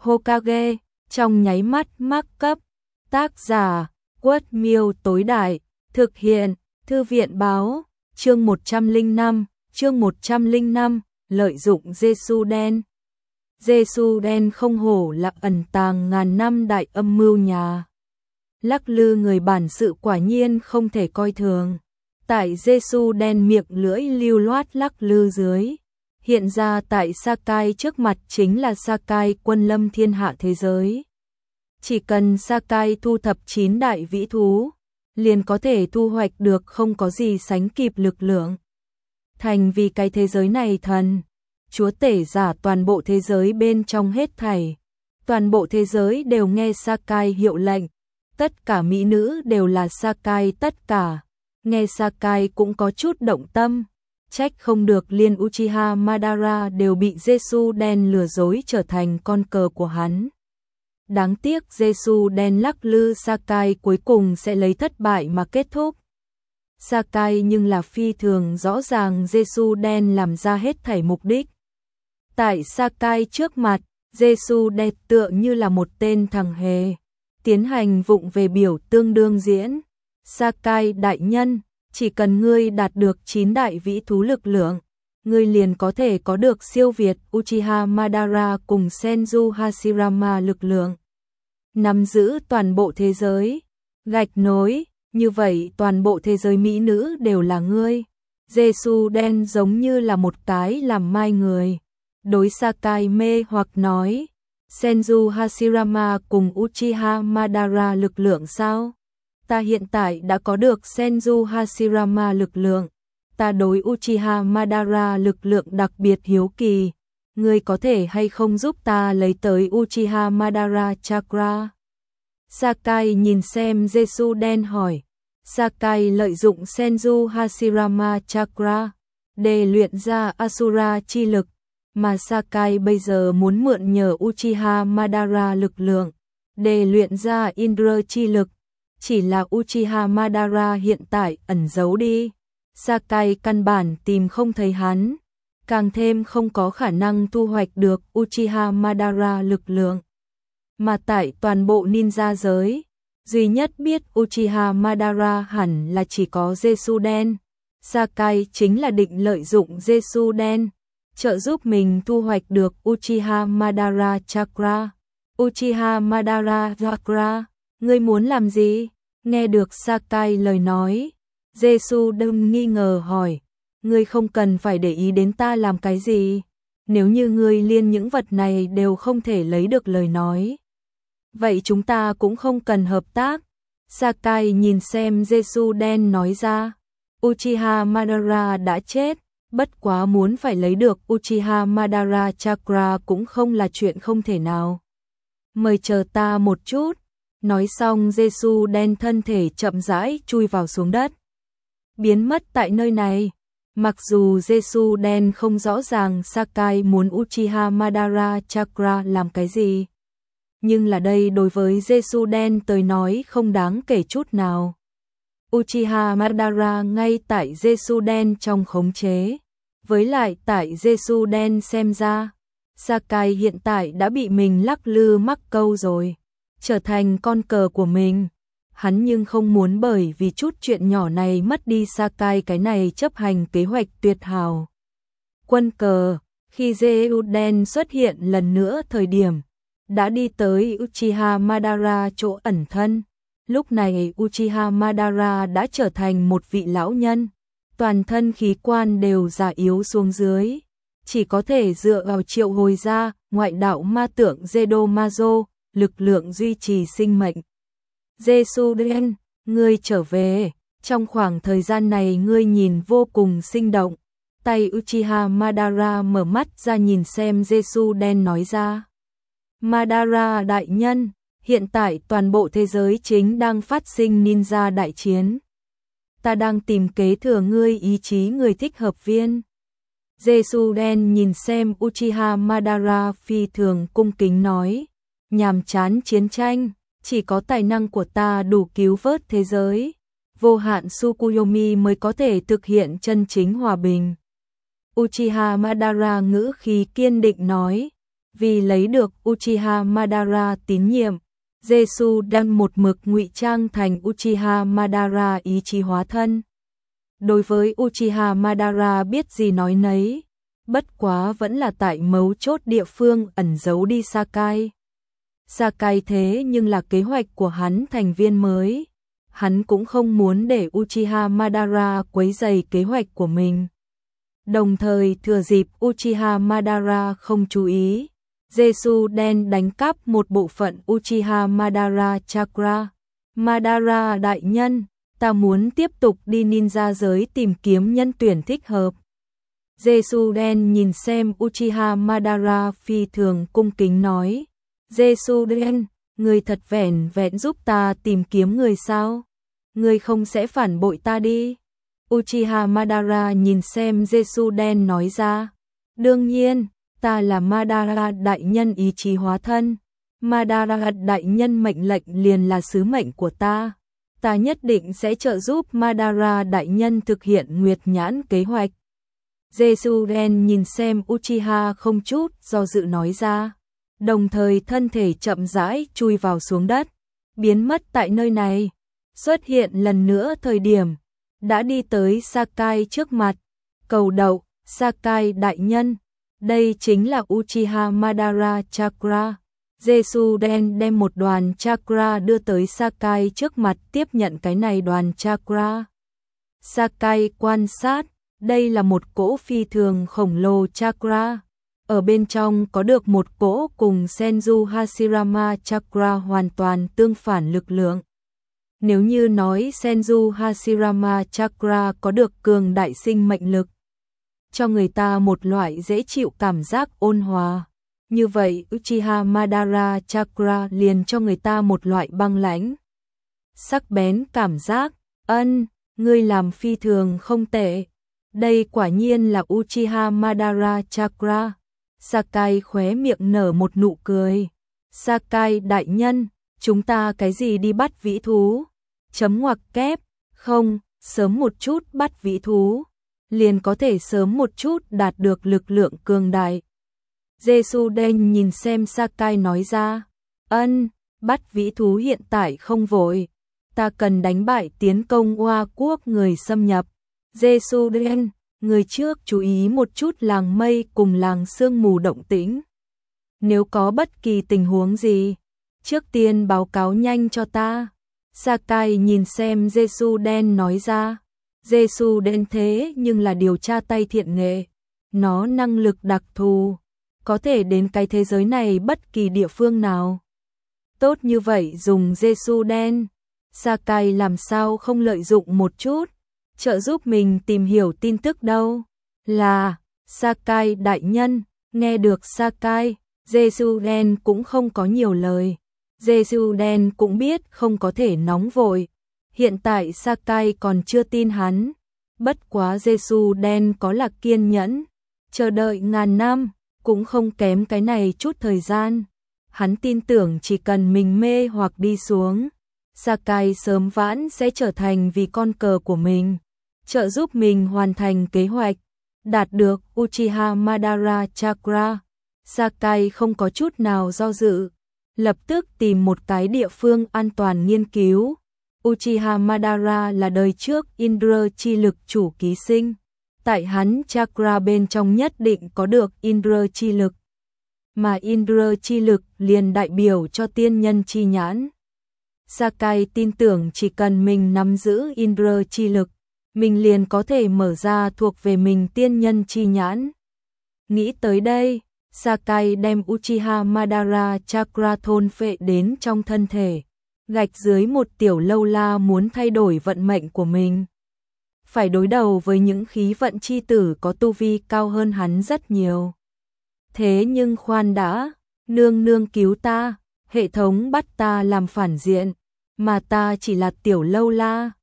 Hokage, trong nháy mắt mắc cấp. Tác giả, Quất Miêu tối đại, thực hiện, Thư viện báo, chương 105, lợi dụng Jesu đen. Jesu đen không hổ là ẩn tàng ngàn năm đại âm mưu nhà. Lắc lư người bản sự quả nhiên không thể coi thường. Tại Jesu đen miệng lưỡi lưu loát lắc lư dưới. Hiện ra tại Sakai trước mặt chính là Sakai quân lâm thiên hạ thế giới. Chỉ cần Sakai thu thập 9 đại vĩ thú, liền có thể thu hoạch được không có gì sánh kịp lực lượng. Thành vì cái thế giới này thần, chúa tể giả toàn bộ thế giới bên trong hết thảy. Toàn bộ thế giới đều nghe Sakai hiệu lệnh, tất cả mỹ nữ đều là Sakai tất cả. Nghe Sakai cũng có chút động tâm, trách không được liên Uchiha Madara đều bị Jesu đen lừa dối trở thành con cờ của hắn. Đáng tiếc Jesu đen lắc lư Sakai cuối cùng sẽ lấy thất bại mà kết thúc. Sakai nhưng là phi thường rõ ràng Jesu đen làm ra hết thảy mục đích. Tại Sakai trước mặt, Jesu đen tựa như là một tên thằng hề, tiến hành vụng về biểu tương đương diễn. Sakai đại nhân, chỉ cần ngươi đạt được 9 đại vĩ thú lực lượng, ngươi liền có thể có được siêu việt Uchiha Madara cùng Senju Hashirama lực lượng. Nắm giữ toàn bộ thế giới, gạch nối, như vậy toàn bộ thế giới mỹ nữ đều là ngươi. Jesu đen giống như là một cái làm mai người. Đối Sakai mê hoặc nói, Senju Hashirama cùng Uchiha Madara lực lượng sao? Ta hiện tại đã có được Senju Hashirama lực lượng. Ta đối Uchiha Madara lực lượng đặc biệt hiếu kỳ. Ngươi có thể hay không giúp ta lấy tới Uchiha Madara Chakra? Sakai nhìn xem Jesu đen hỏi. Sakai lợi dụng Senju Hashirama Chakra để luyện ra Asura chi lực, mà Sakai bây giờ muốn mượn nhờ Uchiha Madara lực lượng để luyện ra Indra chi lực. Chỉ là Uchiha Madara hiện tại ẩn giấu đi. Sakai căn bản tìm không thấy hắn, càng thêm không có khả năng thu hoạch được Uchiha Madara lực lượng. Mà tại toàn bộ ninja giới, duy nhất biết Uchiha Madara hẳn là chỉ có Jesu đen. Sakai chính là định lợi dụng Jesu đen, trợ giúp mình thu hoạch được Uchiha Madara Chakra. Uchiha Madara Chakra, ngươi muốn làm gì? Nghe được Sakai lời nói, Jesu đâm nghi ngờ hỏi, ngươi không cần phải để ý đến ta làm cái gì, nếu như ngươi liên những vật này đều không thể lấy được lời nói. Vậy chúng ta cũng không cần hợp tác. Sakai nhìn xem Jesu đen nói ra, Uchiha Madara đã chết, bất quá muốn phải lấy được Uchiha Madara Chakra cũng không là chuyện không thể nào. Mời chờ ta một chút. Nói xong Jesu đen thân thể chậm rãi chui vào xuống đất, biến mất tại nơi này. Mặc dù Jesu đen không rõ ràng Sakai muốn Uchiha Madara Chakra làm cái gì, nhưng là đây đối với Jesu đen tới nói không đáng kể chút nào. Uchiha Madara ngay tại Jesu đen trong khống chế, với lại tại Jesu đen xem ra, Sakai hiện tại đã bị mình lắc lư mắc câu rồi, trở thành con cờ của mình. Hắn nhưng không muốn bởi vì chút chuyện nhỏ này mất đi Sakai cái này chấp hành kế hoạch tuyệt hảo. Quân cờ, khi Jesu đen xuất hiện lần nữa thời điểm, đã đi tới Uchiha Madara chỗ ẩn thân. Lúc này Uchiha Madara đã trở thành một vị lão nhân, toàn thân khí quan đều già yếu xuống dưới, chỉ có thể dựa vào triệu hồi ra ngoại đạo ma tượng Zedomazo, lực lượng duy trì sinh mệnh. Jesu đen, ngươi trở về, trong khoảng thời gian này ngươi nhìn vô cùng sinh động. Tay Uchiha Madara mở mắt ra nhìn xem Jesu đen nói ra. Madara đại nhân, hiện tại toàn bộ thế giới chính đang phát sinh ninja đại chiến. Ta đang tìm kế thừa ngươi ý chí người thích hợp viên. Jesu đen nhìn xem Uchiha Madara phi thường cung kính nói. Nhàm chán chiến tranh, chỉ có tài năng của ta đủ cứu vớt thế giới. Vô hạn Tsukuyomi mới có thể thực hiện chân chính hòa bình. Uchiha Madara ngữ khí kiên định nói. Vì lấy được Uchiha Madara tín nhiệm, Jesu đang một mực ngụy trang thành Uchiha Madara ý chí hóa thân. Đối với Uchiha Madara biết gì nói nấy, bất quá vẫn là tại mấu chốt địa phương ẩn giấu đi Sakai. Sakai thế nhưng là kế hoạch của hắn thành viên mới. Hắn cũng không muốn để Uchiha Madara quấy rầy kế hoạch của mình. Đồng thời thừa dịp Uchiha Madara không chú ý, Jesu đen đánh cắp một bộ phận Uchiha Madara Chakra. Madara đại nhân, ta muốn tiếp tục đi ninja giới tìm kiếm nhân tuyển thích hợp. Jesu đen nhìn xem Uchiha Madara phi thường cung kính nói. Jesu đen, người thật vẻn vẹn giúp ta tìm kiếm người sao? Người không sẽ phản bội ta đi. Uchiha Madara nhìn xem Jesu đen nói ra. Đương nhiên, ta là Madara đại nhân ý chí hóa thân. Madara đại nhân mệnh lệnh liền là sứ mệnh của ta. Ta nhất định sẽ trợ giúp Madara đại nhân thực hiện Nguyệt Nhãn kế hoạch. Jesu đen nhìn xem Uchiha không chút do dự nói ra. Đồng thời thân thể chậm rãi chui vào xuống đất, biến mất tại nơi này. Xuất hiện lần nữa thời điểm, đã đi tới Sakai trước mặt. Cầu đậu, Sakai đại nhân, đây chính là Uchiha Madara Chakra. Jesu đen đem một đoàn chakra đưa tới Sakai trước mặt tiếp nhận cái này đoàn chakra. Sakai quan sát, đây là một cỗ phi thường khổng lồ chakra. Ở bên trong có được một cỗ cùng Senju Hashirama Chakra hoàn toàn tương phản lực lượng. Nếu như nói Senju Hashirama Chakra có được cường đại sinh mệnh lực, cho người ta một loại dễ chịu cảm giác ôn hòa, như vậy Uchiha Madara Chakra liền cho người ta một loại băng lãnh, sắc bén cảm giác. Ngươi làm phi thường không tệ. Đây quả nhiên là Uchiha Madara Chakra. Sakai khóe miệng nở một nụ cười. Sakai đại nhân, chúng ta cái gì đi bắt vĩ thú? Chấm ngoặc kép, không, sớm một chút bắt vĩ thú, liền có thể sớm một chút đạt được lực lượng cường đại. Jesu đen nhìn xem Sakai nói ra. Bắt vĩ thú hiện tại không vội. Ta cần đánh bại tiến công Hoa quốc người xâm nhập. Jesu đen, người trước chú ý một chút làng mây cùng làng sương mù động tĩnh. Nếu có bất kỳ tình huống gì, trước tiên báo cáo nhanh cho ta. Sakai nhìn xem Jesu đen nói ra. Jesu đen thế nhưng là điều tra tay thiện nghệ. Nó năng lực đặc thù, có thể đến cái thế giới này bất kỳ địa phương nào. Tốt như vậy dùng Jesu đen, Sakai làm sao không lợi dụng một chút, trợ giúp mình tìm hiểu tin tức đâu. Là, Sakai đại nhân, nghe được Sakai, Jesu đen cũng không có nhiều lời. Jesu đen cũng biết không có thể nóng vội. Hiện tại Sakai còn chưa tin hắn. Bất quá Jesu đen có là kiên nhẫn, chờ đợi ngàn năm, cũng không kém cái này chút thời gian. Hắn tin tưởng chỉ cần mình mê hoặc đi xuống, Sakai sớm vãn sẽ trở thành vì con cờ của mình, trợ giúp mình hoàn thành kế hoạch, đạt được Uchiha Madara Chakra. Sakai không có chút nào do dự, lập tức tìm một cái địa phương an toàn nghiên cứu. Uchiha Madara là đời trước Indra chi lực chủ ký sinh. Tại hắn chakra bên trong nhất định có được Indra chi lực. Mà Indra chi lực liền đại biểu cho tiên nhân chi nhãn. Sakai tin tưởng chỉ cần mình nắm giữ Indra chi lực, mình liền có thể mở ra thuộc về mình tiên nhân chi nhãn. Nghĩ tới đây, Sakai đem Uchiha Madara Chakra thôn phệ đến trong thân thể, gạch dưới một tiểu lâu la muốn thay đổi vận mệnh của mình. Phải đối đầu với những khí vận chi tử có tu vi cao hơn hắn rất nhiều. Thế nhưng khoan đã, nương nương cứu ta, hệ thống bắt ta làm phản diện, mà ta chỉ là tiểu lâu la.